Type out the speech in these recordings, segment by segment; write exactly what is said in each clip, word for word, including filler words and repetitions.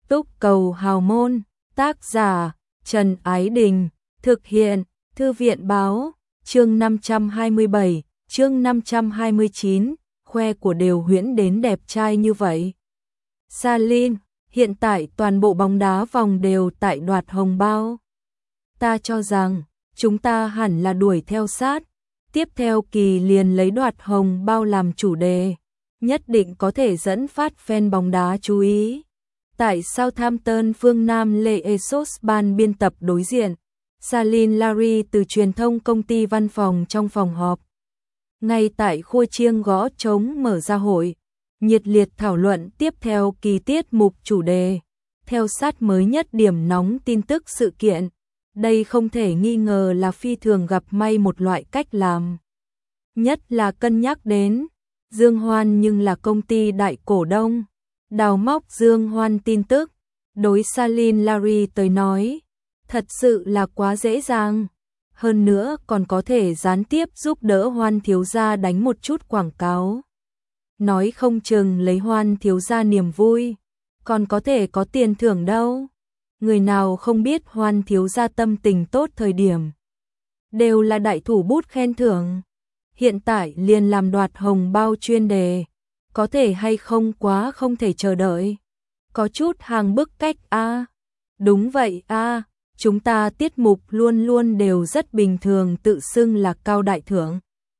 Túc Cầu Hào Môn, tác giả Trần Ái Đình, thực hiện Thư viện Báo, chương năm trăm hai mươi bảy, chương năm trăm hai mươi chín, khoe của đều huyễn đến đẹp trai như vậy. Salim, hiện tại toàn bộ bóng đá vòng đều tại đoạt hồng bao. Ta cho rằng, chúng ta hẳn là đuổi theo sát, tiếp theo kỳ liền lấy đoạt hồng bao làm chủ đề, nhất định có thể dẫn phát fan bóng đá chú ý. Tại Southampton, phương Nam Lê Esos ban biên tập đối diện, Salim Larry từ truyền thông công ty văn phòng trong phòng họp. Ngay tại khua chiêng gõ trống mở ra hội, nhiệt liệt thảo luận tiếp theo kỳ tiết mục chủ đề, theo sát mới nhất điểm nóng tin tức sự kiện. Đây không thể nghi ngờ là phi thường gặp may một loại cách làm. Nhất là cân nhắc đến Dương Hoan nhưng là công ty đại cổ đông. Đào móc Dương Hoan tin tức, đối Salim Larry tới nói, thật sự là quá dễ dàng. Hơn nữa còn có thể gián tiếp giúp đỡ Hoan thiếu gia đánh một chút quảng cáo. Nói không chừng lấy Hoan thiếu gia niềm vui, còn có thể có tiền thưởng đâu. Người nào không biết Hoan thiếu gia tâm tình tốt thời điểm, đều là đại thủ bút khen thưởng. Hiện tại liền làm đoạt hồng bao chuyên đề, có thể hay không quá không thể chờ đợi. Có chút hàng bức cách a. À. Đúng vậy a, à. Chúng ta tiết mục luôn luôn đều rất bình thường tự xưng là cao đại thưởng.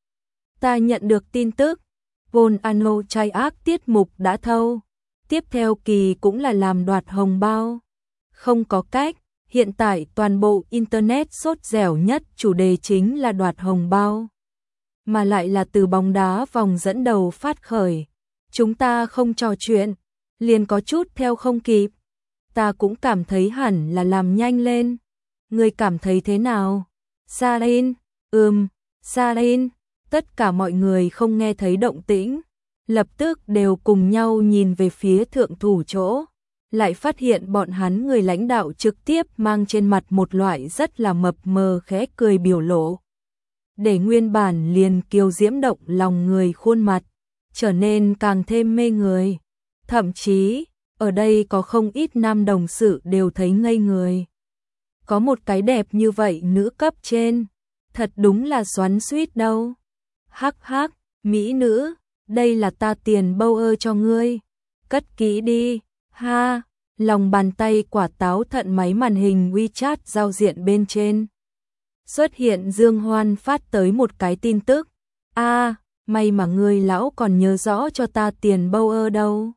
Ta nhận được tin tức, Von Ano trai ác tiết mục đã thâu, tiếp theo kỳ cũng là làm đoạt hồng bao. Không có cách, hiện tại toàn bộ internet sốt dẻo nhất chủ đề chính là đoạt hồng bao. Mà lại là từ bóng đá vòng dẫn đầu phát khởi. Chúng ta không trò chuyện, liền có chút theo không kịp. Ta cũng cảm thấy hẳn là làm nhanh lên. Ngươi cảm thấy thế nào? Sarin, ừm, Sarin, tất cả mọi người không nghe thấy động tĩnh, lập tức đều cùng nhau nhìn về phía thượng thủ chỗ, lại phát hiện bọn hắn người lãnh đạo trực tiếp mang trên mặt một loại rất là mập mờ khẽ cười biểu lộ. Để nguyên bản liền kiêu diễm động lòng người khuôn mặt trở nên càng thêm mê người. Thậm chí, ở đây có không ít nam đồng sự đều thấy ngây người. Có một cái đẹp như vậy nữ cấp trên, thật đúng là xoắn xuýt đâu. Hắc hắc, mỹ nữ, đây là ta tiền bâu ơ cho ngươi. Cất kỹ đi, ha, lòng bàn tay quả táo thận máy màn hình WeChat giao diện bên trên. Xuất hiện Dương Hoan phát tới một cái tin tức. A, à, may mà ngươi lão còn nhớ rõ cho ta tiền bâu ơ đâu.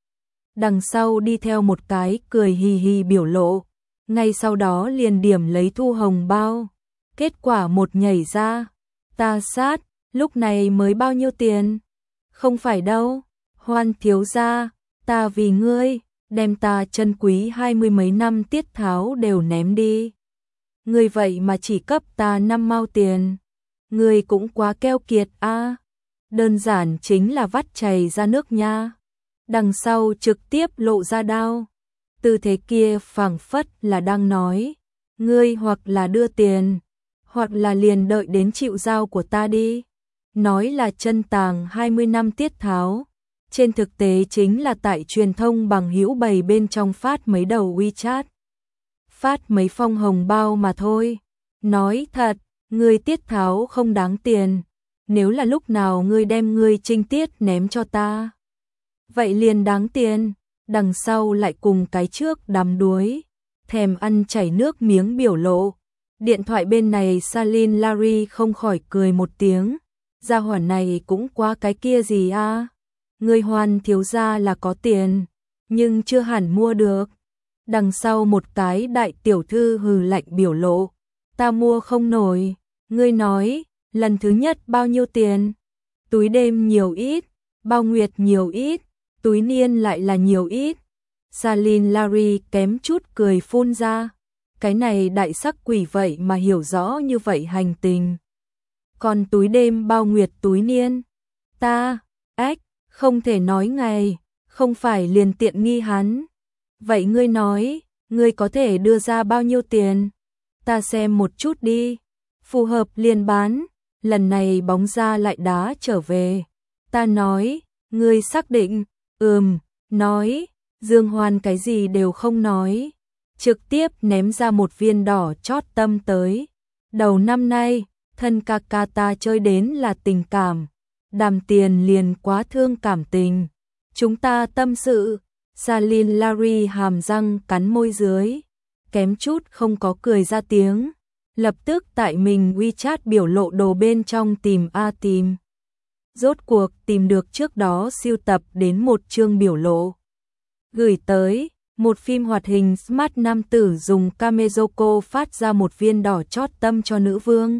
Đằng sau đi theo một cái cười hì hì biểu lộ. Ngay sau đó liền điểm lấy thu hồng bao. Kết quả một nhảy ra. Ta sát, lúc này mới bao nhiêu tiền? Không phải đâu, Hoan thiếu gia, ta vì ngươi, đem ta chân quý hai mươi mấy năm tiết tháo đều ném đi. Ngươi vậy mà chỉ cấp ta năm mao tiền. Ngươi cũng quá keo kiệt a. À. Đơn giản chính là vắt chảy ra nước nha. Đằng sau trực tiếp lộ ra đao. Tư thế kia phảng phất là đang nói, ngươi hoặc là đưa tiền, hoặc là liền đợi đến chịu giao của ta đi. Nói là chân tàng hai mươi năm tiết tháo, trên thực tế chính là tại truyền thông bằng hữu bày bên trong phát mấy đầu WeChat. Phát mấy phong hồng bao mà thôi. Nói thật, ngươi tiết tháo không đáng tiền. Nếu là lúc nào ngươi đem ngươi trinh tiết ném cho ta, vậy liền đáng tiền. Đằng sau lại cùng cái trước đắm đuối, thèm ăn chảy nước miếng biểu lộ. Điện thoại bên này Salim Larry không khỏi cười một tiếng. Gia hỏa này cũng quá cái kia gì a? À? Người Hoan thiếu gia là có tiền, nhưng chưa hẳn mua được. Đằng sau một cái đại tiểu thư hừ lạnh biểu lộ. Ta mua không nổi. Ngươi nói, lần thứ nhất bao nhiêu tiền? Túi đêm nhiều ít, bao nguyệt nhiều ít, túi niên lại là nhiều ít. Salim Larry kém chút cười phun ra. Cái này đại sắc quỷ vậy mà hiểu rõ như vậy hành tình. Còn túi đêm bao nguyệt túi niên? Ta, ếch, không thể nói ngày, không phải liền tiện nghi hắn. Vậy ngươi nói, ngươi có thể đưa ra bao nhiêu tiền? Ta xem một chút đi. Phù hợp liền bán. Lần này bóng ra lại đá trở về. Ta nói, ngươi xác định? Ừm, nói. Dương Hoan cái gì đều không nói, trực tiếp ném ra một viên đỏ chót tâm tới. Đầu năm nay, thân ca ca ta chơi đến là tình cảm, Đàm Tiền liền quá thương cảm tình. Chúng ta tâm sự. Salin Larry hàm răng cắn môi dưới, kém chút không có cười ra tiếng, lập tức tại mình WeChat biểu lộ đồ bên trong tìm a tìm. Rốt cuộc tìm được trước đó siêu tập đến một chương biểu lộ. Gửi tới, một phim hoạt hình smart nam tử dùng Kamezoko phát ra một viên đỏ chót tâm cho nữ vương.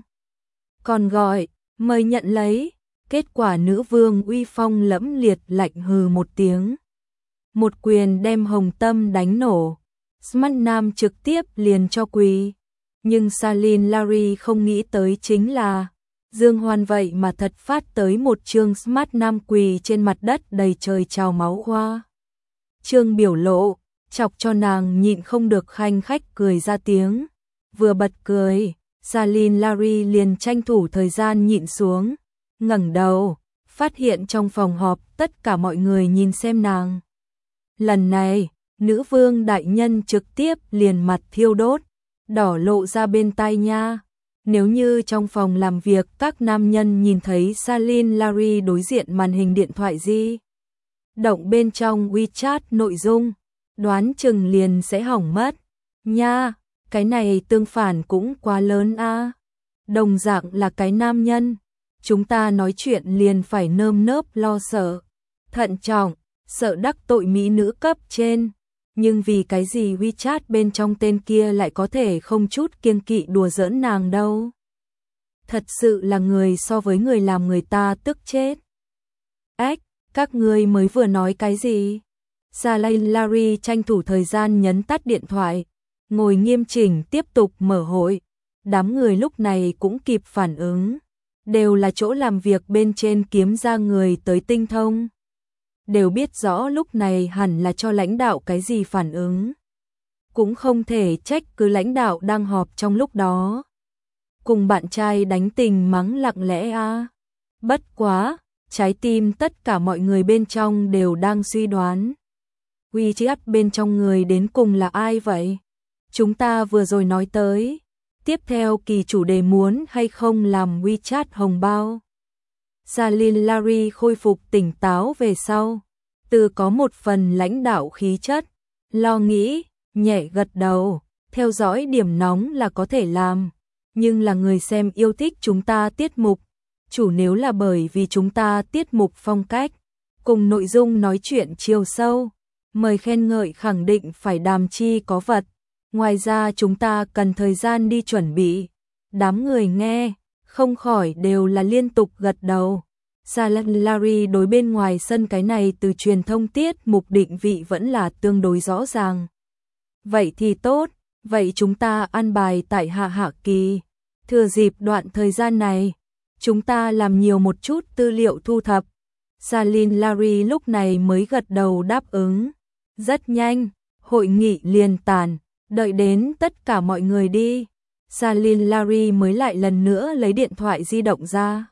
Còn gọi, mời nhận lấy, kết quả nữ vương uy phong lẫm liệt lạnh hừ một tiếng. Một quyền đem hồng tâm đánh nổ, Smart Nam trực tiếp liền cho quỳ. Nhưng Salin Larry không nghĩ tới chính là Dương Hoan vậy mà thật phát tới một chương Smart Nam quỳ trên mặt đất đầy trời trào máu hoa. Chương biểu lộ, chọc cho nàng nhịn không được khanh khách cười ra tiếng. Vừa bật cười, Salin Larry liền tranh thủ thời gian nhịn xuống, ngẩng đầu, phát hiện trong phòng họp tất cả mọi người nhìn xem nàng. Lần này, nữ vương đại nhân trực tiếp liền mặt thiêu đốt, đỏ lộ ra bên tai nha. Nếu như trong phòng làm việc các nam nhân nhìn thấy Salin Larry đối diện màn hình điện thoại di động bên trong WeChat nội dung, đoán chừng liền sẽ hỏng mất. Nha, cái này tương phản cũng quá lớn a. Đồng dạng là cái nam nhân, chúng ta nói chuyện liền phải nơm nớp lo sợ, thận trọng, sợ đắc tội mỹ nữ cấp trên. Nhưng vì cái gì WeChat bên trong tên kia lại có thể không chút kiêng kỵ đùa giỡn nàng đâu. Thật sự là người so với người làm người ta tức chết. Ếch, các ngươi mới vừa nói cái gì? Salin Larry tranh thủ thời gian nhấn tắt điện thoại, ngồi nghiêm chỉnh tiếp tục mở hội. Đám người lúc này cũng kịp phản ứng, đều là chỗ làm việc bên trên kiếm ra người tới tinh thông. Đều biết rõ lúc này hẳn là cho lãnh đạo cái gì phản ứng. Cũng không thể trách cứ lãnh đạo đang họp trong lúc đó. Cùng bạn trai đánh tình mắng lặng lẽ a. Bất quá, trái tim tất cả mọi người bên trong đều đang suy đoán. WeChat bên trong người đến cùng là ai vậy? Chúng ta vừa rồi nói tới. Tiếp theo kỳ chủ đề muốn hay không làm WeChat hồng bao. Salin Larry khôi phục tỉnh táo về sau, từ có một phần lãnh đạo khí chất, lo nghĩ, nhẹ gật đầu, theo dõi điểm nóng là có thể làm, nhưng là người xem yêu thích chúng ta tiết mục, chủ nếu là bởi vì chúng ta tiết mục phong cách, cùng nội dung nói chuyện chiều sâu, mời khen ngợi khẳng định phải đàm chi có vật, ngoài ra chúng ta cần thời gian đi chuẩn bị. Đám người nghe không khỏi đều là liên tục gật đầu. Salin Larry đối bên ngoài sân cái này từ truyền thông tiết mục định vị vẫn là tương đối rõ ràng. Vậy thì tốt, vậy chúng ta an bài tại hạ hạ kỳ. Thừa dịp đoạn thời gian này, chúng ta làm nhiều một chút tư liệu thu thập. Salin Larry lúc này mới gật đầu đáp ứng. Rất nhanh, hội nghị liền tàn, đợi đến tất cả mọi người đi. Salin Larry mới lại lần nữa lấy điện thoại di động ra.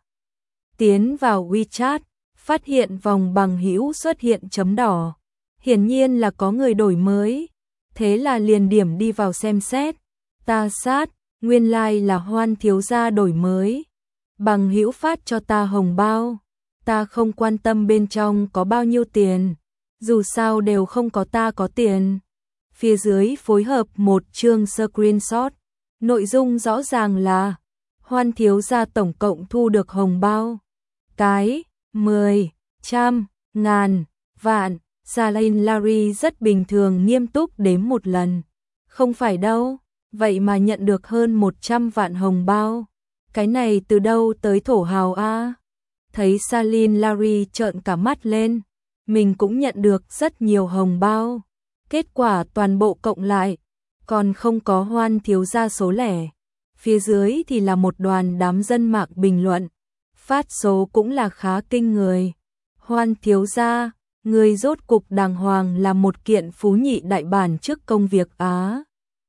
Tiến vào WeChat, phát hiện vòng bằng hữu xuất hiện chấm đỏ. Hiển nhiên là có người đổi mới. Thế là liền điểm đi vào xem xét. Ta sát, nguyên lai like là Hoan thiếu gia đổi mới. Bằng hữu phát cho ta hồng bao. Ta không quan tâm bên trong có bao nhiêu tiền. Dù sao đều không có ta có tiền. Phía dưới phối hợp một chương screenshot. Nội dung rõ ràng là Hoan thiếu gia tổng cộng thu được hồng bao. Cái, mười, trăm, ngàn, vạn. Salin Larry rất bình thường nghiêm túc đếm một lần. Không phải đâu, vậy mà nhận được hơn một trăm vạn hồng bao. Cái này từ đâu tới thổ hào a? Thấy Salin Larry trợn cả mắt lên. Mình cũng nhận được rất nhiều hồng bao. Kết quả toàn bộ cộng lại, còn không có Hoan thiếu gia số lẻ. Phía dưới thì là một đoàn đám dân mạng bình luận. Phát số cũng là khá kinh người. Hoan thiếu gia, người rốt cục đàng hoàng là một kiện phú nhị đại bản trước công việc Á.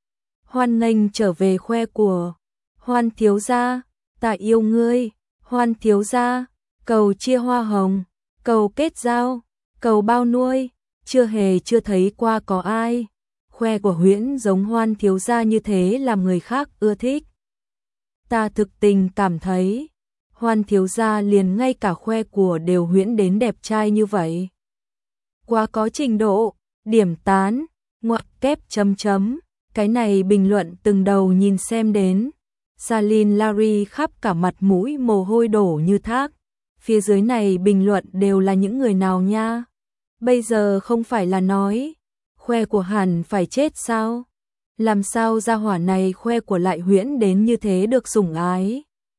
Hoan nghênh trở về khoe của. Hoan thiếu gia, ta yêu ngươi. Hoan thiếu gia, cầu chia hoa hồng, cầu kết giao, cầu bao nuôi, chưa hề chưa thấy qua có ai. Khoe của Huyễn giống Hoan thiếu gia như thế làm người khác ưa thích. Ta thực tình cảm thấy, Hoan thiếu gia liền ngay cả khoe của đều Huyễn đến đẹp trai như vậy. Quá có trình độ, điểm tán, ngoặc kép chấm chấm, cái này bình luận từng đầu nhìn xem đến. Salin Larry khắp cả mặt mũi mồ hôi đổ như thác. Phía dưới này bình luận đều là những người nào nha? Bây giờ không phải là nói, khoe của hẳn phải chết sao? Làm sao gia hỏa này khoe của lại Huyễn đến như thế được sủng ái?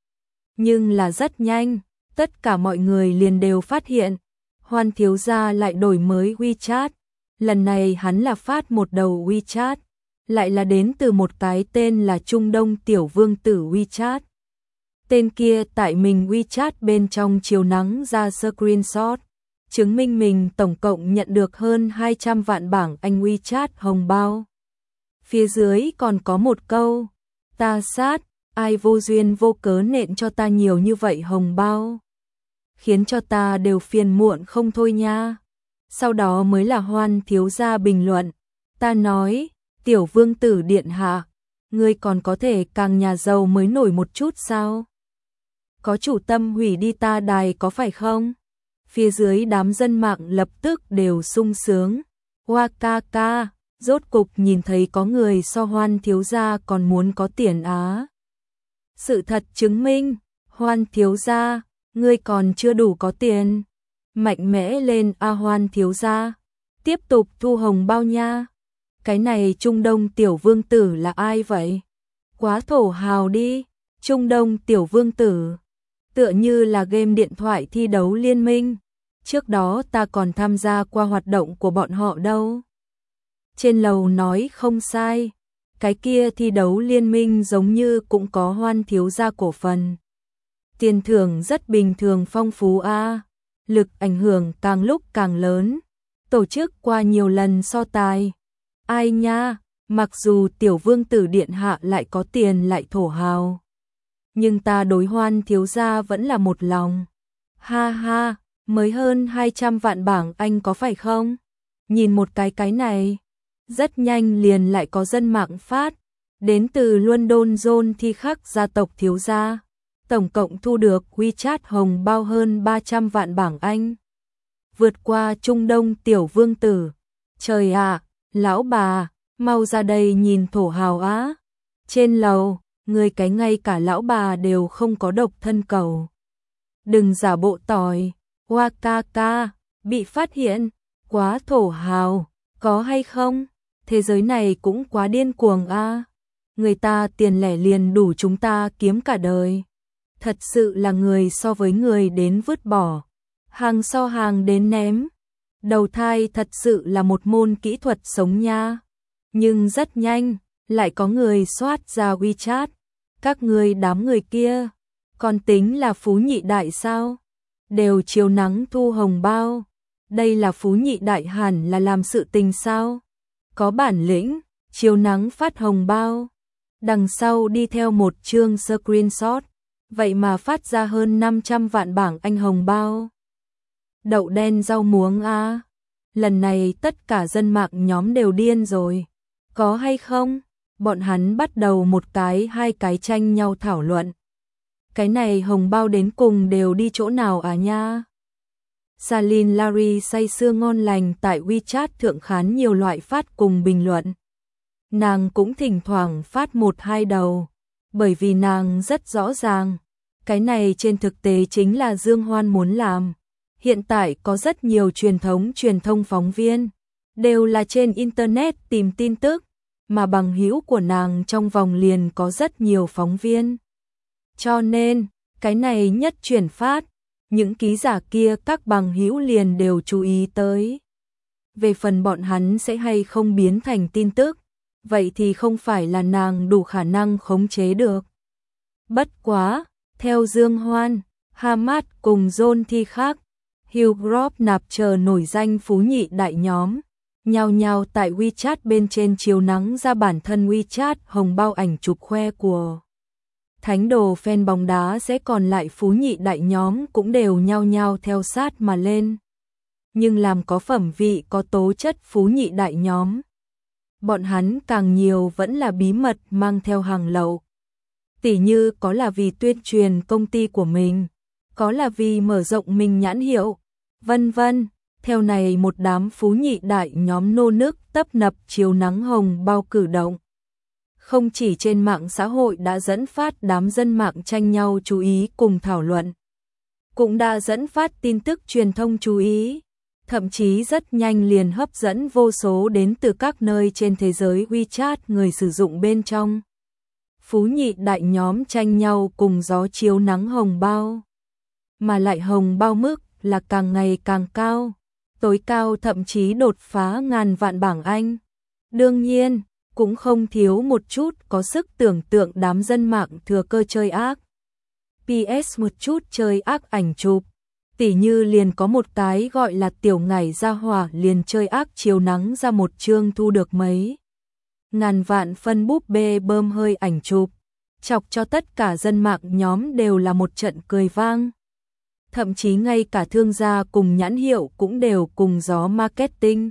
Nhưng là rất nhanh, tất cả mọi người liền đều phát hiện, Hoan thiếu gia lại đổi mới WeChat. Lần này hắn là phát một đầu WeChat, lại là đến từ một cái tên là Trung Đông Tiểu Vương tử WeChat. Tên kia tại mình WeChat bên trong chiếu nắng ra screenshot, chứng minh mình tổng cộng nhận được hơn hai trăm vạn bảng Anh WeChat hồng bao. Phía dưới còn có một câu, ta sát, ai vô duyên vô cớ nện cho ta nhiều như vậy hồng bao. Khiến cho ta đều phiền muộn không thôi nha. Sau đó mới là Hoan thiếu gia bình luận, ta nói, Tiểu Vương tử điện hạ, ngươi còn có thể càng nhà giàu mới nổi một chút sao? Có chủ tâm hủy đi ta đài có phải không? Phía dưới đám dân mạng lập tức đều sung sướng. Hoa ca ca, rốt cục nhìn thấy có người so Hoan thiếu gia còn muốn có tiền á. Sự thật chứng minh, Hoan thiếu gia, ngươi còn chưa đủ có tiền. Mạnh mẽ lên a Hoan thiếu gia, tiếp tục thu hồng bao nha. Cái này Trung Đông Tiểu Vương tử là ai vậy? Quá thổ hào đi, Trung Đông Tiểu Vương tử. Tựa như là game điện thoại thi đấu liên minh. Trước đó ta còn tham gia qua hoạt động của bọn họ đâu. Trên lầu nói không sai. Cái kia thi đấu liên minh giống như cũng có Hoan thiếu gia cổ phần. Tiền thưởng rất bình thường phong phú a, lực ảnh hưởng càng lúc càng lớn. Tổ chức qua nhiều lần so tài. Ai nha, mặc dù Tiểu Vương tử điện hạ lại có tiền lại thổ hào, nhưng ta đối Hoan thiếu gia vẫn là một lòng. Ha ha, mới hơn hai trăm vạn bảng Anh có phải không? Nhìn một cái cái này, rất nhanh liền lại có dân mạng phát, đến từ London John thi khắc gia tộc thiếu gia, tổng cộng thu được WeChat hồng bao hơn ba trăm vạn bảng Anh. Vượt qua Trung Đông Tiểu Vương tử. Trời ạ, lão bà, mau ra đây nhìn thổ hào á. Trên lầu, người cái ngay cả lão bà đều không có độc thân cầu. Đừng giả bộ tỏi, hoa ca ca, bị phát hiện, quá thổ hào, có hay không? Thế giới này cũng quá điên cuồng a. Người ta tiền lẻ liền đủ chúng ta kiếm cả đời. Thật sự là người so với người đến vứt bỏ, hàng so hàng đến ném. Đầu thai thật sự là một môn kỹ thuật sống nha. Nhưng rất nhanh, lại có người soát ra WeChat. Các người đám người kia, còn tính là phú nhị đại sao? Đều chiếu nắng thu hồng bao. Đây là phú nhị đại hẳn là làm sự tình sao? Có bản lĩnh, chiếu nắng phát hồng bao. Đằng sau đi theo một chương screenshot, vậy mà phát ra hơn năm trăm vạn bảng Anh hồng bao. Đậu đen rau muống a. Lần này tất cả dân mạng nhóm đều điên rồi. Có hay không? Bọn hắn bắt đầu một cái hai cái tranh nhau thảo luận. Cái này hồng bao đến cùng đều đi chỗ nào à nha? Salin Larry say sưa ngon lành tại WeChat thượng khán nhiều loại phát cùng bình luận. Nàng cũng thỉnh thoảng phát một hai đầu, bởi vì nàng rất rõ ràng, cái này trên thực tế chính là Dương Hoan muốn làm. Hiện tại có rất nhiều truyền thống truyền thông phóng viên, đều là trên Internet tìm tin tức, mà bằng hữu của nàng trong vòng liền có rất nhiều phóng viên. Cho nên, cái này nhất truyền phát, những ký giả kia các bằng hữu liền đều chú ý tới. Về phần bọn hắn sẽ hay không biến thành tin tức, vậy thì không phải là nàng đủ khả năng khống chế được. Bất quá, theo Dương Hoan, Hamad cùng John thi khác, Hugh Grove nạp chờ nổi danh phú nhị đại nhóm, nhao nhao tại WeChat bên trên chiếu nắng ra bản thân WeChat hồng bao ảnh chụp khoe của thánh đồ fan bóng đá, sẽ còn lại phú nhị đại nhóm cũng đều nhao nhao theo sát mà lên. nhưng làm có phẩm vị có tố chất phú nhị đại nhóm. Bọn hắn càng nhiều vẫn là bí mật mang theo hàng lậu. Tỉ như có là vì tuyên truyền công ty của mình, có là vì mở rộng mình nhãn hiệu, vân vân. Theo này một đám phú nhị đại nhóm nô nức tấp nập chiếu nắng hồng bao cử động. Không chỉ trên mạng xã hội đã dẫn phát đám dân mạng tranh nhau chú ý cùng thảo luận, cũng đã dẫn phát tin tức truyền thông chú ý, thậm chí rất nhanh liền hấp dẫn vô số đến từ các nơi trên thế giới WeChat người sử dụng bên trong. Phú nhị đại nhóm tranh nhau cùng gió chiếu nắng hồng bao, mà lại hồng bao mức là càng ngày càng cao, tối cao thậm chí đột phá ngàn vạn bảng Anh. Đương nhiên, cũng không thiếu một chút có sức tưởng tượng đám dân mạng thừa cơ chơi ác. pê ét một chút chơi ác ảnh chụp, tỉ như liền có một cái gọi là tiểu ngải ra hỏa liền chơi ác chiếu nắng ra một chương thu được mấy ngàn vạn phân búp bê bơm hơi ảnh chụp, chọc cho tất cả dân mạng nhóm đều là một trận cười vang. Thậm chí ngay cả thương gia cùng nhãn hiệu cũng đều cùng gió marketing.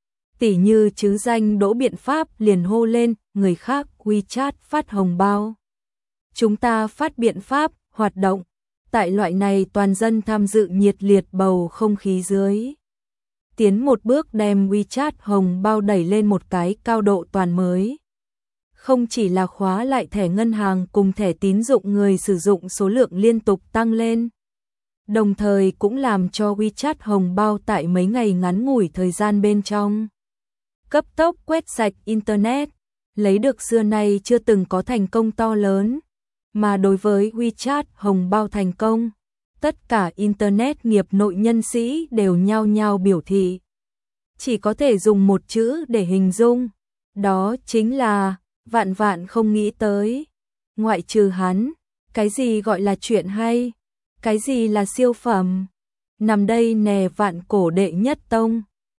Tỉ như chứ danh Đỗ Biện Pháp liền hô lên, người khác WeChat phát hồng bao, chúng ta phát biện pháp, hoạt động. Tại loại này toàn dân tham dự nhiệt liệt bầu không khí dưới, tiến một bước đem WeChat hồng bao đẩy lên một cái cao độ toàn mới. Không chỉ là khóa lại thẻ ngân hàng cùng thẻ tín dụng người sử dụng số lượng liên tục tăng lên, đồng thời cũng làm cho WeChat hồng bao tại mấy ngày ngắn ngủi thời gian bên trong cấp tốc quét sạch Internet, lấy được xưa nay chưa từng có thành công to lớn. Mà đối với WeChat hồng bao thành công, tất cả Internet nghiệp nội nhân sĩ đều nhao nhao biểu thị. Chỉ có thể dùng một chữ để hình dung, đó chính là vạn vạn không nghĩ tới. Ngoại trừ hắn, cái gì gọi là chuyện hay, cái gì là siêu phẩm, nằm đây nè vạn cổ đệ nhất tông.